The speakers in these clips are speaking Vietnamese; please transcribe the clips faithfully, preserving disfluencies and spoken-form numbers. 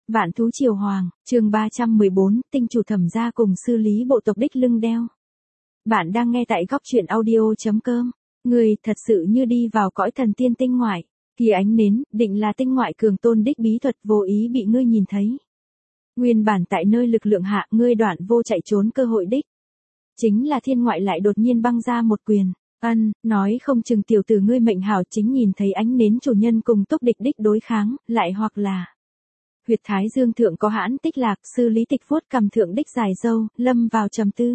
Vạn thú triều hoàng, chương ba trăm mười bốn, tinh chủ Thẩm gia cùng sư lý bộ tộc đích lưng đeo. Bạn đang nghe tại góc truyện audio.com. Người thật sự như đi vào cõi thần tiên tinh ngoại. Kia ánh nến, định là tinh ngoại cường tôn đích bí thuật vô ý bị ngươi nhìn thấy. Nguyên bản tại nơi lực lượng hạ ngươi đoạn vô chạy trốn cơ hội đích. Chính là thiên ngoại lại đột nhiên băng ra một quyền. Ân, nói không chừng tiểu tử ngươi mệnh hảo chính nhìn thấy ánh nến chủ nhân cùng túc địch đích đối kháng, lại hoặc là huyệt thái dương thượng có hãn tích lạc, sư lý tịch vuốt cầm thượng đích dài dâu, lâm vào trầm tư.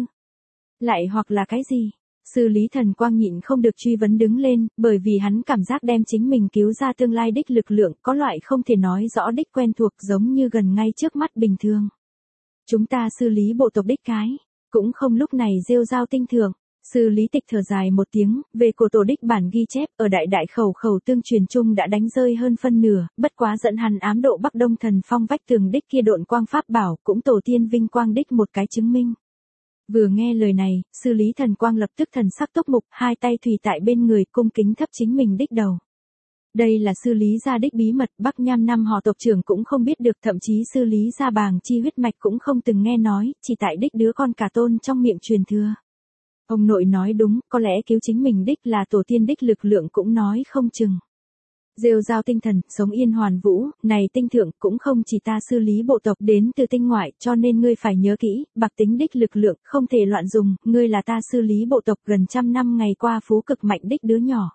Lại hoặc là cái gì? Sư lý thần quang nhịn không được truy vấn đứng lên, bởi vì hắn cảm giác đem chính mình cứu ra tương lai đích lực lượng, có loại không thể nói rõ đích quen thuộc giống như gần ngay trước mắt bình thường. Chúng ta sư lý bộ tộc đích cái, cũng không lúc này rêu rao tinh thường. Sư lý tịch thở dài một tiếng, về cổ tổ đích bản ghi chép ở đại đại khẩu khẩu tương truyền chung đã đánh rơi hơn phân nửa, bất quá dẫn hắn ám độ Bắc Đông thần phong vách tường đích kia độn quang pháp bảo cũng tổ tiên vinh quang đích một cái chứng minh. Vừa nghe lời này, sư lý thần quang lập tức thần sắc túc mục, hai tay thủy tại bên người cung kính thấp chính mình đích đầu. Đây là sư lý gia đích bí mật, Bắc Nham năm họ tộc trưởng cũng không biết được, thậm chí sư lý gia bàng chi huyết mạch cũng không từng nghe nói, chỉ tại đích đứa con cả tôn trong miệng truyền thừa. Ông nội nói đúng, có lẽ cứu chính mình đích là tổ tiên đích lực lượng cũng nói không chừng. Rêu rao tinh thần, sống yên hoàn vũ, này tinh thượng cũng không chỉ ta sư lý bộ tộc đến từ tinh ngoại, cho nên ngươi phải nhớ kỹ, bạc tính đích lực lượng, không thể loạn dùng, ngươi là ta sư lý bộ tộc gần trăm năm ngày qua phú cực mạnh đích đứa nhỏ.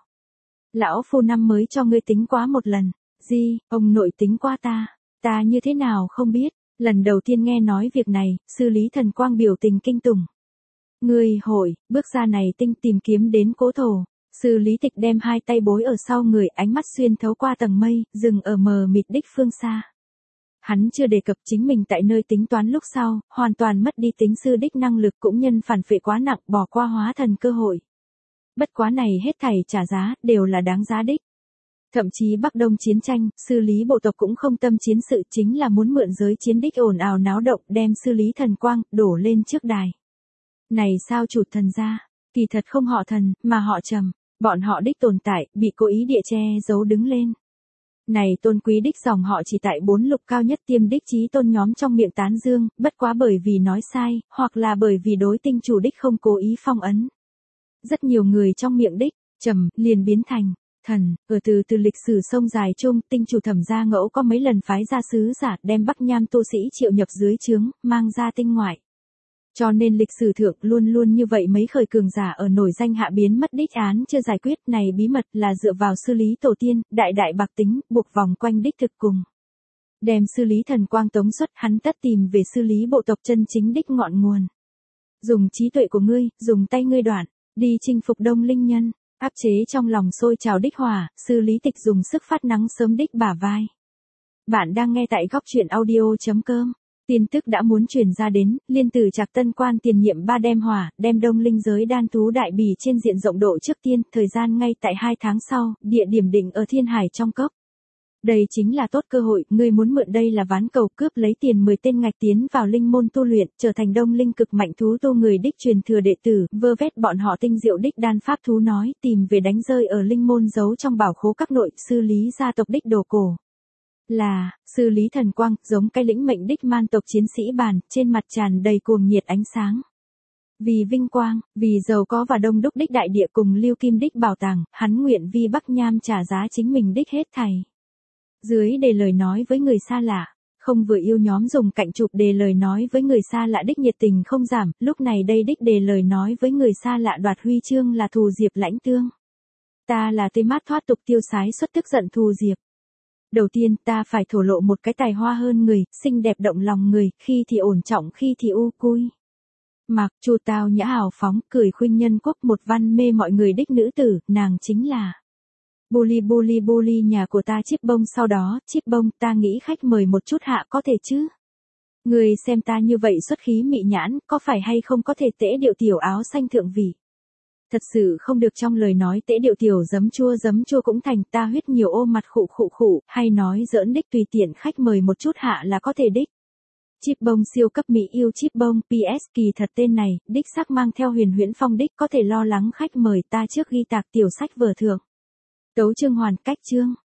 Lão phu năm mới cho ngươi tính quá một lần, gì, ông nội tính qua ta, ta như thế nào không biết, lần đầu tiên nghe nói việc này, sư lý thần quang biểu tình kinh tủng. Ngươi hội, bước ra này tinh tìm kiếm đến cố thổ. Sư lý tịch đem hai tay bối ở sau người, ánh mắt xuyên thấu qua tầng mây, dừng ở mờ mịt đích phương xa. Hắn chưa đề cập chính mình tại nơi tính toán lúc sau, hoàn toàn mất đi tính sư đích năng lực cũng nhân phản phệ quá nặng, bỏ qua hóa thần cơ hội. Bất quá này hết thảy trả giá, đều là đáng giá đích. Thậm chí Bắc Đông chiến tranh, sư lý bộ tộc cũng không tâm chiến sự, chính là muốn mượn giới chiến đích ồn ào náo động, đem sư lý thần quang đổ lên trước đài. Này sao chủ thần gia, kỳ thật không họ thần, mà họ Trầm, bọn họ đích tồn tại, bị cố ý địa che giấu đứng lên. Này tôn quý đích dòng họ chỉ tại bốn lục cao nhất tiêm đích chí tôn nhóm trong miệng tán dương, bất quá bởi vì nói sai, hoặc là bởi vì đối tinh chủ đích không cố ý phong ấn. Rất nhiều người trong miệng đích, Trầm, liền biến thành thần, ở từ từ lịch sử sông dài chung, tinh chủ Thẩm gia ngẫu có mấy lần phái ra sứ giả đem Bắc Nham tu sĩ triệu nhập dưới trướng, mang ra tinh ngoại. Cho nên lịch sử thượng luôn luôn như vậy mấy khởi cường giả ở nổi danh hạ biến mất đích án chưa giải quyết, này bí mật là dựa vào sư lý tổ tiên, đại đại bạc tính, buộc vòng quanh đích thực cùng. Đem sư lý thần quang tống xuất, hắn tất tìm về sư lý bộ tộc chân chính đích ngọn nguồn. Dùng trí tuệ của ngươi, dùng tay ngươi đoạn, đi chinh phục đông linh nhân, áp chế trong lòng sôi trào đích hỏa, sư lý tịch dùng sức phát nắng sớm đích bả vai. Bạn đang nghe tại góc truyện audio.com. Tin tức đã muốn truyền ra đến, liên tử Trạc Tân Quan tiền nhiệm ba đem hỏa, đem đông linh giới đan thú đại bỉ trên diện rộng độ trước tiên, thời gian ngay tại hai tháng sau, địa điểm định ở Thiên Hải trong cốc. Đây chính là tốt cơ hội, ngươi muốn mượn đây là ván cầu cướp lấy tiền mười tên ngạch tiến vào linh môn tu luyện, trở thành đông linh cực mạnh thú tu người đích truyền thừa đệ tử, vơ vét bọn họ tinh diệu đích đan pháp thú nói, tìm về đánh rơi ở linh môn giấu trong bảo khố các nội, sư lý gia tộc đích đồ cổ. Là, sư lý thần quang, giống cái lĩnh mệnh đích man tộc chiến sĩ bàn, trên mặt tràn đầy cuồng nhiệt ánh sáng. Vì vinh quang, vì giàu có và đông đúc đích đại địa cùng lưu kim đích bảo tàng, hắn nguyện vì Bắc Nham trả giá chính mình đích hết thảy. Dưới đề lời nói với người xa lạ, không vừa yêu nhóm dùng cạnh chụp đề lời nói với người xa lạ đích nhiệt tình không giảm, lúc này đây đích đề lời nói với người xa lạ đoạt huy chương là thù diệp lãnh tương. Ta là tê mát thoát tục tiêu sái xuất tức giận thù diệp. Đầu tiên ta phải thổ lộ một cái tài hoa hơn người, xinh đẹp động lòng người, khi thì ổn trọng khi thì u cui. Mặc chu tao nhã hào phóng, cười khuynh nhân quốc, một văn mê mọi người đích nữ tử, nàng chính là Bully Bully Bully nhà của ta Chíp Bông. Sau đó, Chíp Bông, ta nghĩ khách mời một chút hạ có thể chứ? Người xem ta như vậy xuất khí mị nhãn, có phải hay không có thể tễ điệu tiểu áo xanh thượng vị? Thật sự không được, trong lời nói tễ điệu tiểu giấm chua giấm chua cũng thành, ta huyết nhiều ô mặt khụ khụ khụ, hay nói giỡn đích tùy tiện khách mời một chút hạ là có thể đích. Chíp Bông siêu cấp mỹ yêu Chíp Bông, pê ét kỳ thật tên này, đích xác mang theo huyền huyễn phong đích, có thể lo lắng khách mời, ta trước ghi tạc tiểu sách vở thượng. Tấu chương hoàn, cách chương,